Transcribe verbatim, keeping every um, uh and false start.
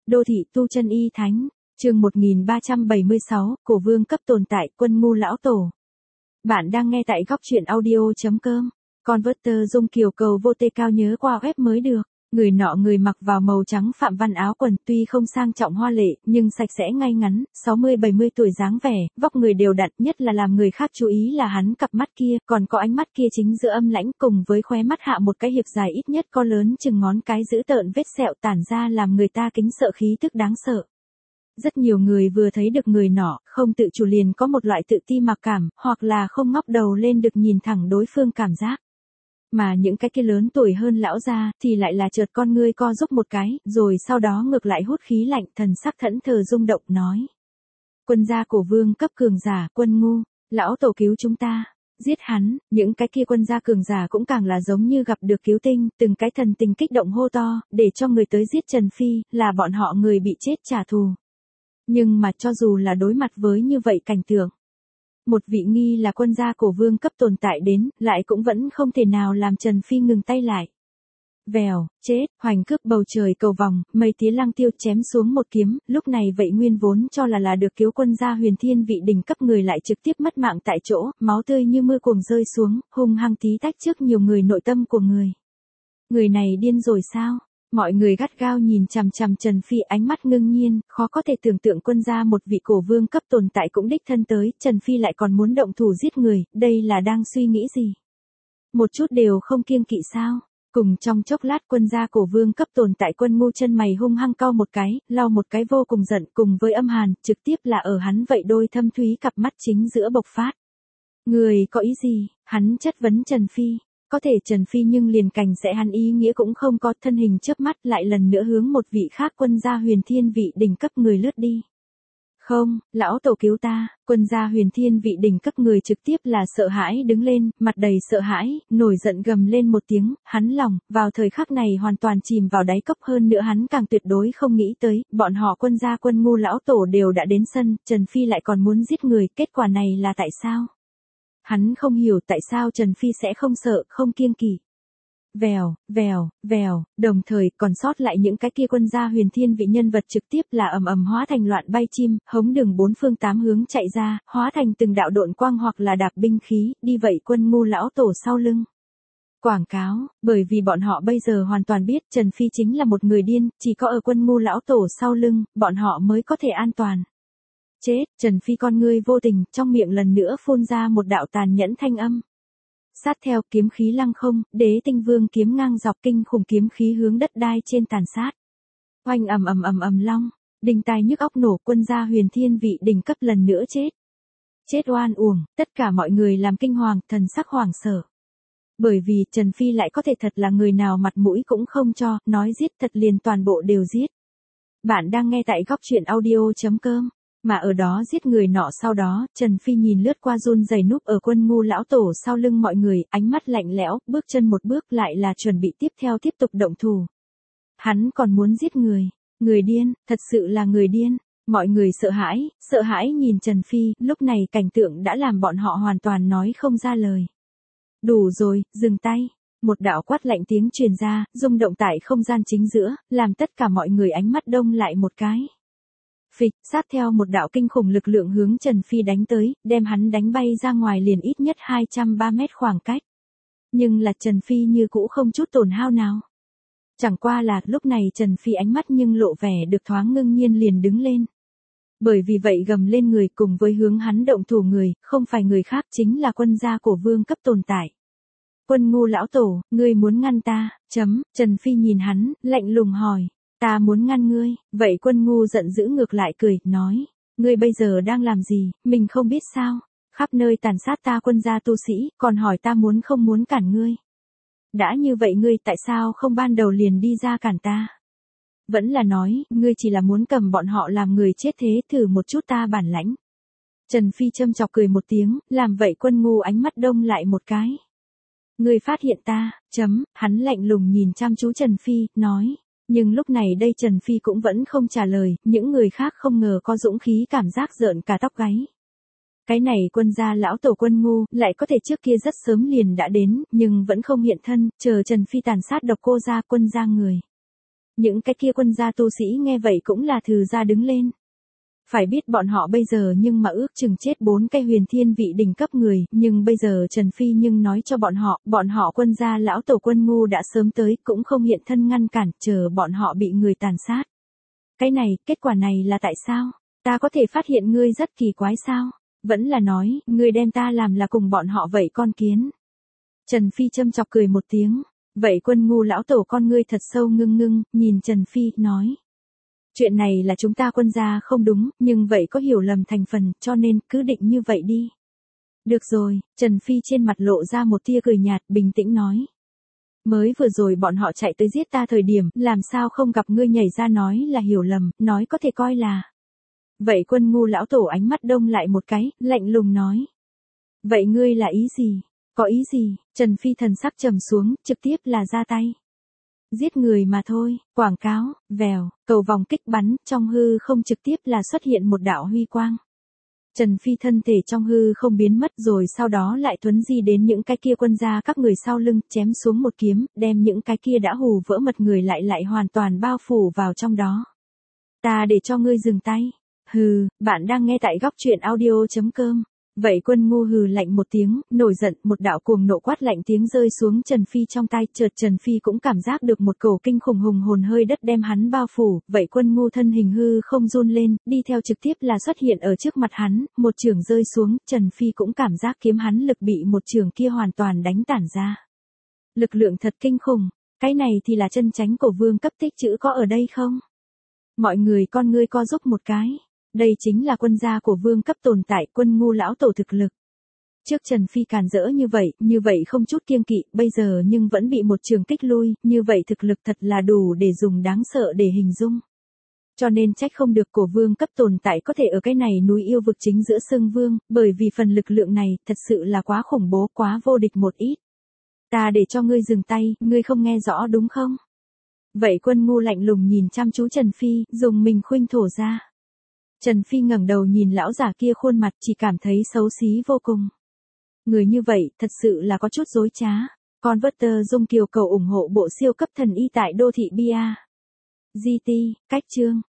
Đô thị tu chân y thánh, chương một nghìn ba trăm bảy mươi sáu, cổ vương cấp tồn tại, quân ngu lão tổ. Bạn đang nghe tại góc truyện audio.com. Converter Dung Kiều cầu vô tê cao nhớ qua web mới được. Người nọ người mặc vào màu trắng phạm văn áo quần tuy không sang trọng hoa lệ, nhưng sạch sẽ ngay ngắn, sáu mươi bảy mươi tuổi dáng vẻ, vóc người đều đặn, nhất là làm người khác chú ý là hắn cặp mắt kia, còn có ánh mắt kia chính giữa âm lãnh cùng với khóe mắt hạ một cái hiệp dài ít nhất có lớn chừng ngón cái dữ tợn vết sẹo tản ra làm người ta kính sợ khí tức đáng sợ. Rất nhiều người vừa thấy được người nọ, không tự chủ liền có một loại tự ti mặc cảm, hoặc là không ngóc đầu lên được nhìn thẳng đối phương cảm giác. Mà những cái kia lớn tuổi hơn lão gia thì lại là chợt con ngươi co giúp một cái, rồi sau đó ngược lại hút khí lạnh, thần sắc thẫn thờ rung động nói. Quân gia cổ vương cấp cường giả, quân ngu, lão tổ cứu chúng ta, giết hắn. Những cái kia quân gia cường giả cũng càng là giống như gặp được cứu tinh, từng cái thần tình kích động hô to, để cho người tới giết Trần Phi, là bọn họ người bị chết trả thù. Nhưng mà cho dù là đối mặt với như vậy cảnh tượng, một vị nghi là quân gia cổ vương cấp tồn tại đến, lại cũng vẫn không thể nào làm Trần Phi ngừng tay lại. Vèo, chết, hoành cướp bầu trời cầu vòng, mây tía lăng tiêu chém xuống một kiếm, lúc này vậy nguyên vốn cho là là được cứu quân gia huyền thiên vị đỉnh cấp người lại trực tiếp mất mạng tại chỗ, máu tươi như mưa cuồng rơi xuống, hung hăng tí tách trước nhiều người nội tâm của người. Người này điên rồi sao? Mọi người gắt gao nhìn chằm chằm Trần Phi, ánh mắt ngưng nhiên, khó có thể tưởng tượng quân gia một vị cổ vương cấp tồn tại cũng đích thân tới, Trần Phi lại còn muốn động thủ giết người, đây là đang suy nghĩ gì? Một chút đều không kiêng kỵ sao? Cùng trong chốc lát quân gia cổ vương cấp tồn tại quân ngu chân mày hung hăng cau một cái, lau một cái vô cùng giận cùng với âm hàn, trực tiếp là ở hắn vậy đôi thâm thúy cặp mắt chính giữa bộc phát. Người có ý gì? Hắn chất vấn Trần Phi. Có thể Trần Phi nhưng liền cảnh sẽ hắn ý nghĩa cũng không có, thân hình chớp mắt lại lần nữa hướng một vị khác quân gia huyền thiên vị đỉnh cấp người lướt đi. Không, lão tổ cứu ta. Quân gia huyền thiên vị đỉnh cấp người trực tiếp là sợ hãi đứng lên, mặt đầy sợ hãi, nổi giận gầm lên một tiếng, hắn lòng, vào thời khắc này hoàn toàn chìm vào đáy cốc, hơn nữa hắn càng tuyệt đối không nghĩ tới, bọn họ quân gia quân ngu lão tổ đều đã đến sân, Trần Phi lại còn muốn giết người, kết quả này là tại sao? Hắn không hiểu tại sao Trần Phi sẽ không sợ, không kiêng kỵ. Vèo, vèo, vèo, đồng thời còn sót lại những cái kia quân gia huyền thiên vị nhân vật trực tiếp là ầm ầm hóa thành loạn bay chim, hống đường bốn phương tám hướng chạy ra, hóa thành từng đạo độn quang hoặc là đạp binh khí, đi vậy quân ngu lão tổ sau lưng. Quảng cáo, bởi vì bọn họ bây giờ hoàn toàn biết Trần Phi chính là một người điên, chỉ có ở quân ngu lão tổ sau lưng, bọn họ mới có thể an toàn. Chết, Trần Phi con ngươi vô tình, trong miệng lần nữa phun ra một đạo tàn nhẫn thanh âm. Sát theo kiếm khí lăng không, đế tinh vương kiếm ngang dọc kinh khủng kiếm khí hướng đất đai trên tàn sát. Oanh ầm ầm ầm ầm long, đinh tai nhức óc nổ, quân gia huyền thiên vị đỉnh cấp lần nữa chết. Chết oan uổng, tất cả mọi người làm kinh hoàng, thần sắc hoảng sợ. Bởi vì Trần Phi lại có thể thật là người nào mặt mũi cũng không cho, nói giết thật liền toàn bộ đều giết. Bạn đang nghe tại góc truyện audio.com. Mà ở đó giết người nọ sau đó, Trần Phi nhìn lướt qua run rẩy núp ở quân ngu lão tổ sau lưng mọi người, ánh mắt lạnh lẽo, bước chân một bước lại là chuẩn bị tiếp theo tiếp tục động thủ. Hắn còn muốn giết người, người điên, thật sự là người điên. Mọi người sợ hãi, sợ hãi nhìn Trần Phi, lúc này cảnh tượng đã làm bọn họ hoàn toàn nói không ra lời. Đủ rồi, dừng tay. Một đạo quát lạnh tiếng truyền ra, rung động tại không gian chính giữa, làm tất cả mọi người ánh mắt đông lại một cái. Phịch, sát theo một đạo kinh khủng lực lượng hướng Trần Phi đánh tới, đem hắn đánh bay ra ngoài liền ít nhất hai trăm ba mét khoảng cách. Nhưng là Trần Phi như cũ không chút tổn hao nào. Chẳng qua là lúc này Trần Phi ánh mắt nhưng lộ vẻ được thoáng ngưng nhiên liền đứng lên. Bởi vì vậy gầm lên người cùng với hướng hắn động thủ người, không phải người khác chính là quân gia cổ vương cấp tồn tại. Quân ngu lão tổ, ngươi muốn ngăn ta, chấm, Trần Phi nhìn hắn, lạnh lùng hỏi. Ta muốn ngăn ngươi, vậy quân ngu giận dữ ngược lại cười, nói, ngươi bây giờ đang làm gì, mình không biết sao, khắp nơi tàn sát ta quân gia tu sĩ, còn hỏi ta muốn không muốn cản ngươi. Đã như vậy ngươi tại sao không ban đầu liền đi ra cản ta? Vẫn là nói, ngươi chỉ là muốn cầm bọn họ làm người chết thế, thử một chút ta bản lãnh. Trần Phi châm chọc cười một tiếng, làm vậy quân ngu ánh mắt đông lại một cái. Ngươi phát hiện ta, chấm, hắn lạnh lùng nhìn chăm chú Trần Phi, nói. Nhưng lúc này đây Trần Phi cũng vẫn không trả lời, những người khác không ngờ có dũng khí cảm giác rợn cả tóc gáy. Cái này quân gia lão tổ quân ngu, lại có thể trước kia rất sớm liền đã đến, nhưng vẫn không hiện thân, chờ Trần Phi tàn sát độc cô gia quân gia người. Những cái kia quân gia tu sĩ nghe vậy cũng là thừ ra đứng lên. Phải biết bọn họ bây giờ nhưng mà ước chừng chết bốn cái huyền thiên vị đỉnh cấp người, nhưng bây giờ Trần Phi nhưng nói cho bọn họ, bọn họ quân gia lão tổ Quân Ngu đã sớm tới, cũng không hiện thân ngăn cản, chờ bọn họ bị người tàn sát. Cái này, kết quả này là tại sao? Ta có thể phát hiện ngươi rất kỳ quái sao? Vẫn là nói, ngươi đem ta làm là cùng bọn họ vậy con kiến. Trần Phi châm chọc cười một tiếng. Vậy Quân Ngu lão tổ con ngươi thật sâu ngưng ngưng, nhìn Trần Phi, nói. Chuyện này là chúng ta quân gia không đúng, nhưng vậy có hiểu lầm thành phần, cho nên cứ định như vậy đi. Được rồi, Trần Phi trên mặt lộ ra một tia cười nhạt, bình tĩnh nói. Mới vừa rồi bọn họ chạy tới giết ta thời điểm, làm sao không gặp ngươi nhảy ra nói là hiểu lầm, nói có thể coi là. Vậy Quân Ngu lão tổ ánh mắt đông lại một cái, lạnh lùng nói. Vậy ngươi là ý gì? Có ý gì? Trần Phi thần sắc trầm xuống, trực tiếp là ra tay. Giết người mà thôi, quảng cáo, vèo, cầu vòng kích bắn, trong hư không trực tiếp là xuất hiện một đạo huy quang. Trần Phi thân thể trong hư không biến mất rồi sau đó lại thuấn di đến những cái kia quân gia các người sau lưng, chém xuống một kiếm, đem những cái kia đã hù vỡ mật người lại lại hoàn toàn bao phủ vào trong đó. Ta để cho ngươi dừng tay. Hừ, bạn đang nghe tại góc truyện audio chấm com. Vậy Quân Ngu hừ lạnh một tiếng, nổi giận, một đạo cuồng nộ quát lạnh tiếng rơi xuống Trần Phi trong tay, chợt Trần Phi cũng cảm giác được một cổ kinh khủng hùng hồn hơi đất đem hắn bao phủ, vậy Quân Ngu thân hình hư không run lên, đi theo trực tiếp là xuất hiện ở trước mặt hắn, một chưởng rơi xuống, Trần Phi cũng cảm giác kiếm hắn lực bị một chưởng kia hoàn toàn đánh tản ra. Lực lượng thật kinh khủng, cái này thì là chân chánh cổ vương cấp tích chữ có ở đây không? Mọi người con ngươi co giúp một cái. Đây chính là quân gia của vương cấp tồn tại, Quân Ngu lão tổ thực lực. Trước Trần Phi càn rỡ như vậy, như vậy không chút kiêng kỵ, bây giờ nhưng vẫn bị một trường kích lui, như vậy thực lực thật là đủ để dùng đáng sợ để hình dung. Cho nên trách không được cổ vương cấp tồn tại có thể ở cái này núi yêu vực chính giữa Sương Vương, bởi vì phần lực lượng này thật sự là quá khủng bố, quá vô địch một ít. Ta để cho ngươi dừng tay, ngươi không nghe rõ đúng không? Vậy Quân Ngu lạnh lùng nhìn chăm chú Trần Phi, dùng mình khuynh thổ ra. Trần Phi ngẩng đầu nhìn lão giả kia khuôn mặt chỉ cảm thấy xấu xí vô cùng. Người như vậy, thật sự là có chút dối trá. Converter Dung Kiều cầu ủng hộ bộ siêu cấp thần y tại đô thị Bia. giê tê, cách chương.